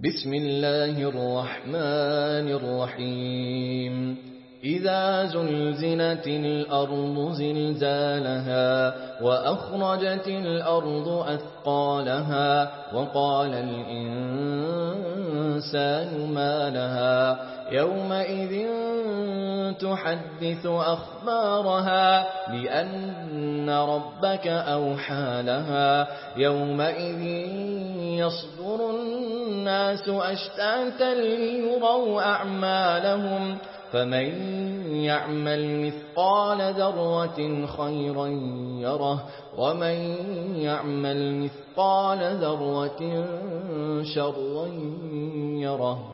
بسم الله الرحمن الرحيم إذا زلزلت الأرض زلزالها وأخرجت الأرض أثقالها وقال الإنسان ما لها يومئذ تحدث أخبارها بأن ربك أوحى لها يومئذ يصدر الناس أشتاتا ليروا أعمالهم فمن يعمل مثقال ذرة خيرا يره ومن يعمل مثقال ذرة شرا يره.